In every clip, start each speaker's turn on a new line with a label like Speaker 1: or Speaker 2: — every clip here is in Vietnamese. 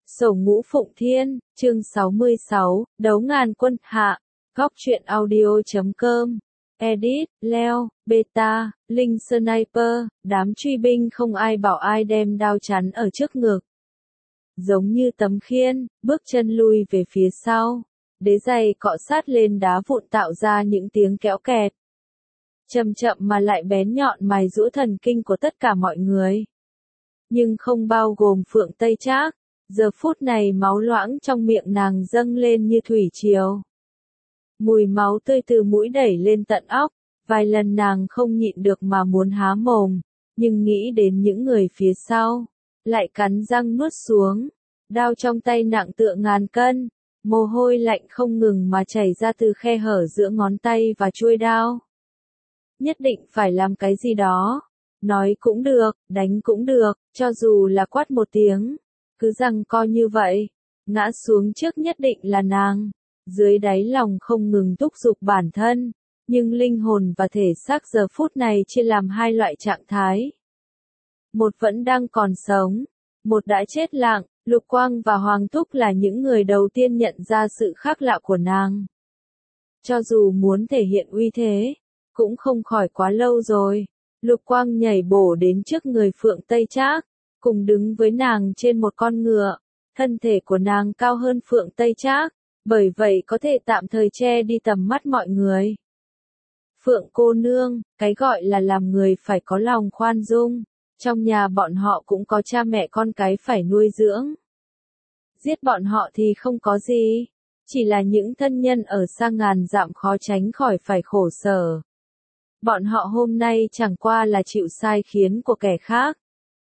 Speaker 1: Sổ Ngũ Phụng Thiên, chương 66, Đấu Ngàn Quân Hạ, Góc truyện audio.com, Edit, Leo, Beta, Linh Sniper, đám truy binh không ai bảo ai đem đao chắn ở trước ngực. Giống như tấm khiên, bước chân lui về phía sau, đế giày cọ sát lên đá vụn tạo ra những tiếng kéo kẹt. Chậm chậm mà lại bén nhọn mài giũa thần kinh của tất cả mọi người. Nhưng không bao gồm Phượng Tây Trác. Giờ phút này máu loãng trong miệng nàng dâng lên như thủy triều. Mùi máu tươi từ mũi đẩy lên tận óc, vài lần nàng không nhịn được mà muốn há mồm, nhưng nghĩ đến những người phía sau, lại cắn răng nuốt xuống. Đao trong tay nặng tựa ngàn cân, mồ hôi lạnh không ngừng mà chảy ra từ khe hở giữa ngón tay và chuôi đao. Nhất định phải làm cái gì đó, nói cũng được, đánh cũng được, cho dù là quát một tiếng. Cứ rằng coi như vậy, ngã xuống trước nhất định là nàng. Dưới đáy lòng không ngừng thúc giục bản thân, nhưng linh hồn và thể xác giờ phút này chia làm hai loại trạng thái. Một vẫn đang còn sống, một đã chết lặng. Lục Quang và Hoàng Thúc là những người đầu tiên nhận ra sự khác lạ của nàng. Cho dù muốn thể hiện uy thế, cũng không khỏi quá lâu rồi. Lục Quang nhảy bổ đến trước người Phượng Tây Trác, cùng đứng với nàng trên một con ngựa. Thân thể của nàng cao hơn Phượng Tây Trác, bởi vậy có thể tạm thời che đi tầm mắt mọi người. Phượng cô nương, cái gọi là làm người phải có lòng khoan dung. Trong nhà bọn họ cũng có cha mẹ con cái phải nuôi dưỡng. Giết bọn họ thì không có gì, chỉ là những thân nhân ở xa ngàn dặm khó tránh khỏi phải khổ sở. Bọn họ hôm nay chẳng qua là chịu sai khiến của kẻ khác.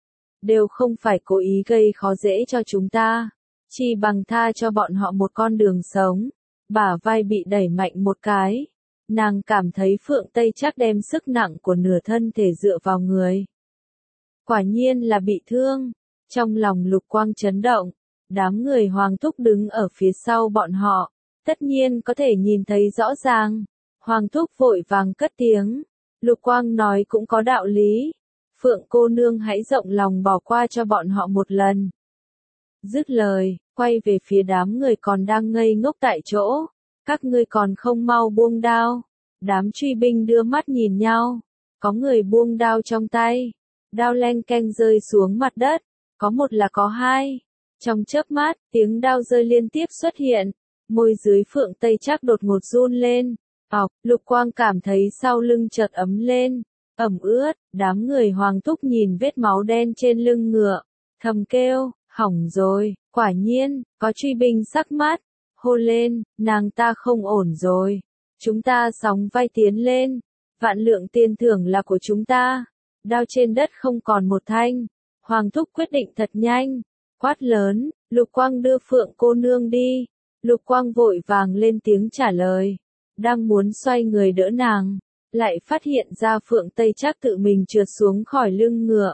Speaker 1: Đều không phải cố ý gây khó dễ cho chúng ta, chỉ bằng tha cho bọn họ một con đường sống. Bả vai bị đẩy mạnh một cái, nàng cảm thấy Phượng Tây Trác đem sức nặng của nửa thân thể dựa vào người. Quả nhiên là bị thương. Trong lòng Lục Quang chấn động, đám người Hoàng Thúc đứng ở phía sau bọn họ, tất nhiên có thể nhìn thấy rõ ràng. Hoàng Thúc vội vàng cất tiếng, Lục Quang nói cũng có đạo lý. Phượng cô nương hãy rộng lòng bỏ qua cho bọn họ một lần. Dứt lời, quay về phía đám người còn đang ngây ngốc tại chỗ. Các ngươi còn không mau buông đao. Đám truy binh đưa mắt nhìn nhau. Có người buông đao trong tay. Đao leng keng rơi xuống mặt đất. Có một là có hai. Trong chớp mắt, tiếng đao rơi liên tiếp xuất hiện. Môi dưới Phượng Tây Trác đột ngột run lên. Lục Quang cảm thấy sau lưng chợt ấm lên. Ẩm ướt, đám người Hoàng Thúc nhìn vết máu đen trên lưng ngựa, thầm kêu, hỏng rồi. Quả nhiên, có truy binh sắc mát, hô lên, nàng ta không ổn rồi. Chúng ta sóng vai tiến lên, vạn lượng tiền thưởng là của chúng ta. Đao trên đất không còn một thanh. Hoàng Thúc quyết định thật nhanh, quát lớn, Lục Quang đưa Phượng cô nương đi. Lục Quang vội vàng lên tiếng trả lời, đang muốn xoay người đỡ nàng, lại phát hiện ra Phượng Tây Trác tự mình trượt xuống khỏi lưng ngựa.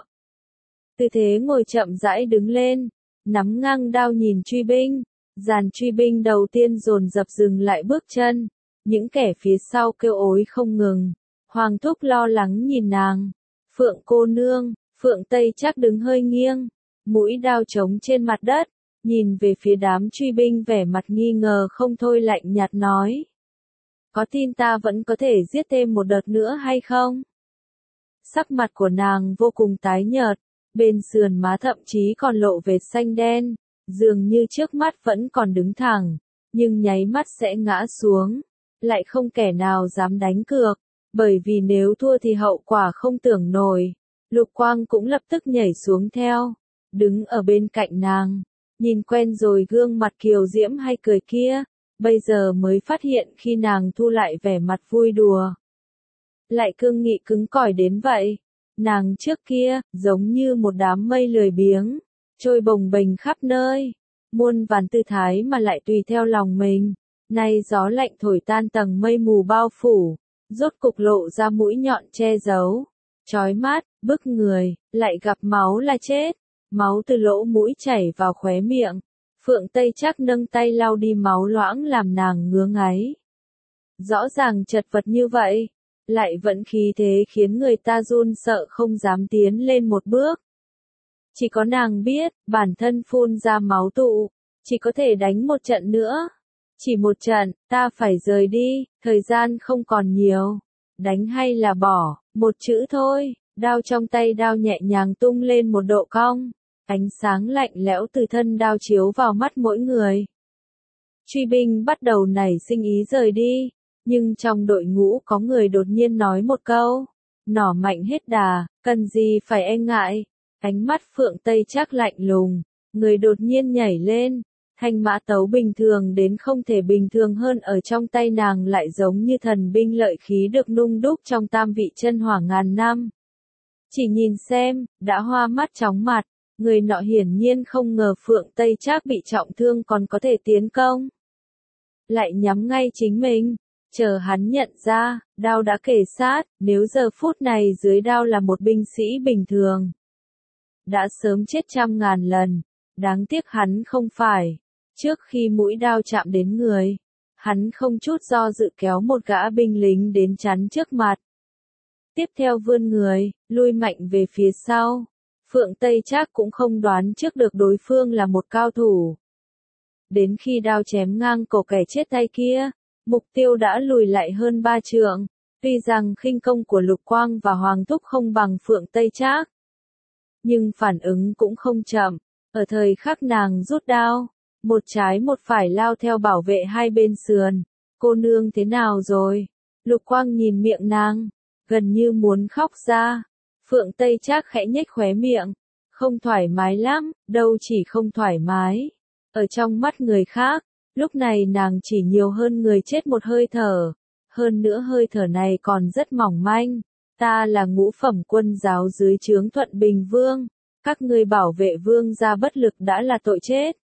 Speaker 1: Tư thế ngồi chậm rãi đứng lên, nắm ngang đao nhìn truy binh. Dàn truy binh đầu tiên dồn dập dừng lại bước chân, những kẻ phía sau kêu ối không ngừng. Hoàng Thúc lo lắng nhìn nàng. Phượng cô nương. Phượng Tây Trác đứng hơi nghiêng, mũi đao trống trên mặt đất, nhìn về phía đám truy binh vẻ mặt nghi ngờ không thôi, lạnh nhạt nói. Có tin ta vẫn có thể giết thêm một đợt nữa hay không? Sắc mặt của nàng vô cùng tái nhợt, bên sườn má thậm chí còn lộ vệt xanh đen, dường như trước mắt vẫn còn đứng thẳng, nhưng nháy mắt sẽ ngã xuống. Lại không kẻ nào dám đánh cược, bởi vì nếu thua thì hậu quả không tưởng nổi. Lục Quang cũng lập tức nhảy xuống theo, đứng ở bên cạnh nàng, nhìn quen rồi gương mặt kiều diễm hay cười kia, bây giờ mới phát hiện khi nàng thu lại vẻ mặt vui đùa. Lại cương nghị cứng cỏi đến vậy. Nàng trước kia, giống như một đám mây lười biếng, trôi bồng bềnh khắp nơi, muôn vàn tư thái mà lại tùy theo lòng mình. Nay gió lạnh thổi tan tầng mây mù bao phủ, rốt cục lộ ra mũi nhọn che giấu, chói mắt, bức người, lại gặp máu là chết. Máu từ lỗ mũi chảy vào khóe miệng. Phượng Tây Trác nâng tay lau đi máu loãng làm nàng ngứa ngáy. Rõ ràng chật vật như vậy, lại vẫn khí thế khiến người ta run sợ không dám tiến lên một bước. Chỉ có nàng biết, bản thân phun ra máu tụ, chỉ có thể đánh một trận nữa. Chỉ một trận, ta phải rời đi, thời gian không còn nhiều. Đánh hay là bỏ, một chữ thôi, đao trong tay đao nhẹ nhàng tung lên một độ cong. Ánh sáng lạnh lẽo từ thân đao chiếu vào mắt mỗi người. Truy binh bắt đầu nảy sinh ý rời đi, nhưng trong đội ngũ có người đột nhiên nói một câu. Nỏ mạnh hết đà, cần gì phải e ngại. Ánh mắt Phượng Tây Trác lạnh lùng, người đột nhiên nhảy lên. Thanh mã tấu bình thường đến không thể bình thường hơn ở trong tay nàng lại giống như thần binh lợi khí được nung đúc trong tam vị chân hỏa ngàn năm. Chỉ nhìn xem, đã hoa mắt chóng mặt, người nọ hiển nhiên không ngờ Phượng Tây Trác bị trọng thương còn có thể tiến công. Lại nhắm ngay chính mình, chờ hắn nhận ra, đao đã kề sát, nếu giờ phút này dưới đao là một binh sĩ bình thường. Đã sớm chết trăm ngàn lần, đáng tiếc hắn không phải. Trước khi mũi đao chạm đến người, hắn không chút do dự kéo một gã binh lính đến chắn trước mặt. Tiếp theo vươn người, lui mạnh về phía sau. Phượng Tây Trác cũng không đoán trước được đối phương là một cao thủ. Đến khi đao chém ngang cổ kẻ chết tay kia, mục tiêu đã lùi lại hơn 3 trượng. Tuy rằng khinh công của Lục Quang và Hoàng Thúc không bằng Phượng Tây Trác, nhưng phản ứng cũng không chậm. Ở thời khắc nàng rút đao, một trái một phải lao theo bảo vệ hai bên sườn. Cô nương thế nào rồi? Lục Quang nhìn miệng nàng, gần như muốn khóc ra. Phượng Tây Trác khẽ nhếch khóe miệng. Không thoải mái lắm, đâu chỉ không thoải mái. Ở trong mắt người khác, lúc này nàng chỉ nhiều hơn người chết một hơi thở. Hơn nữa hơi thở này còn rất mỏng manh. Ta là ngũ phẩm quân giáo dưới trướng Thuận Bình Vương. Các ngươi bảo vệ vương gia bất lực đã là tội chết.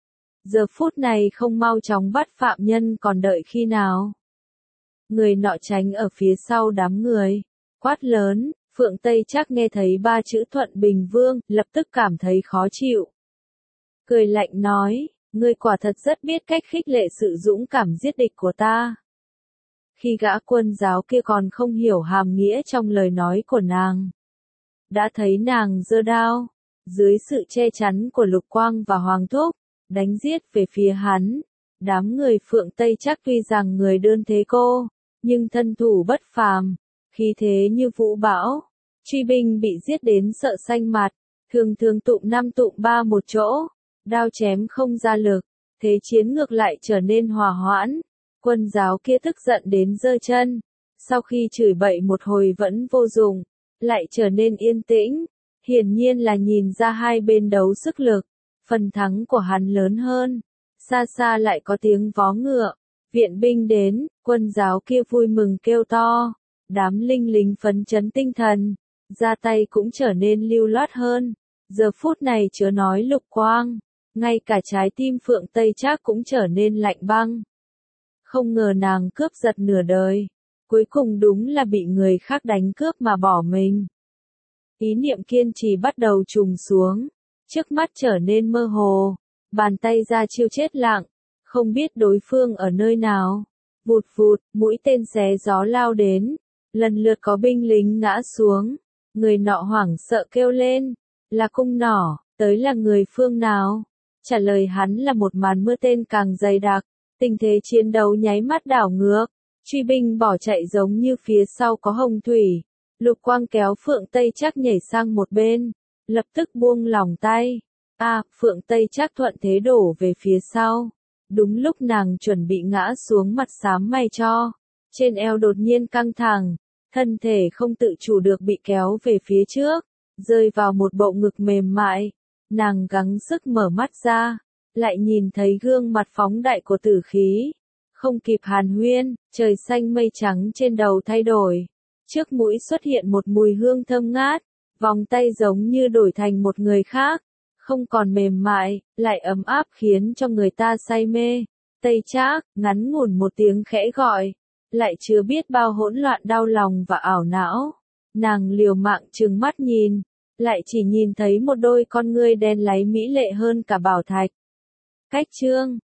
Speaker 1: Giờ phút này không mau chóng bắt phạm nhân còn đợi khi nào? Người nọ tránh ở phía sau đám người, quát lớn. Phượng Tây Trác nghe thấy 3 chữ Thuận Bình Vương, lập tức cảm thấy khó chịu. Cười lạnh nói, ngươi quả thật rất biết cách khích lệ sự dũng cảm giết địch của ta. Khi gã quân giáo kia còn không hiểu hàm nghĩa trong lời nói của nàng, đã thấy nàng giơ đao, dưới sự che chắn của Lục Quang và Hoàng Thúc, đánh giết về phía hắn. Đám người Phượng Tây Trác tuy rằng người đơn thế cô, nhưng thân thủ bất phàm, khí thế như vũ bão. Truy binh bị giết đến sợ xanh mặt, thường thường tụm 5 tụm 3 một chỗ, đao chém không ra lực, thế chiến ngược lại trở nên hòa hoãn. Quân giáo kia tức giận đến giơ chân, sau khi chửi bậy một hồi vẫn vô dụng, lại trở nên yên tĩnh. Hiển nhiên là nhìn ra hai bên đấu sức lực, phần thắng của hắn lớn hơn. Xa xa lại có tiếng vó ngựa, viện binh đến, quân giáo kia vui mừng kêu to. Đám linh lính phấn chấn tinh thần, ra tay cũng trở nên lưu loát hơn. Giờ phút này chớ nói Lục Quang, ngay cả trái tim Phượng Tây Trác cũng trở nên lạnh băng. Không ngờ nàng cướp giật nửa đời, cuối cùng đúng là bị người khác đánh cướp mà bỏ mình. Ý niệm kiên trì bắt đầu trùng xuống, trước mắt trở nên mơ hồ, bàn tay ra chiêu chết lặng, không biết đối phương ở nơi nào. Vụt vụt, mũi tên xé gió lao đến, lần lượt có binh lính ngã xuống, người nọ hoảng sợ kêu lên, là cung nỏ, tới là người phương nào? Trả lời hắn là một màn mưa tên càng dày đặc, tình thế chiến đấu nháy mắt đảo ngược, truy binh bỏ chạy giống như phía sau có hồng thủy. Lục Quang kéo Phượng Tây Trác nhảy sang một bên, lập tức buông lỏng tay. Phượng Tây Trác thuận thế đổ về phía sau. Đúng lúc nàng chuẩn bị ngã xuống mặt xám mày cho, trên eo đột nhiên căng thẳng, thân thể không tự chủ được bị kéo về phía trước, rơi vào một bộ ngực mềm mại. Nàng gắng sức mở mắt ra, lại nhìn thấy gương mặt phóng đại của Tử Khí. Không kịp hàn huyên, trời xanh mây trắng trên đầu thay đổi. Trước mũi xuất hiện một mùi hương thơm ngát, vòng tay giống như đổi thành một người khác, không còn mềm mại, lại ấm áp khiến cho người ta say mê. Tây Trác, ngắn ngủn một tiếng khẽ gọi, lại chưa biết bao hỗn loạn đau lòng và ảo não. Nàng liều mạng trừng mắt nhìn, lại chỉ nhìn thấy một đôi con ngươi đen láy mỹ lệ hơn cả bảo thạch. Cách chương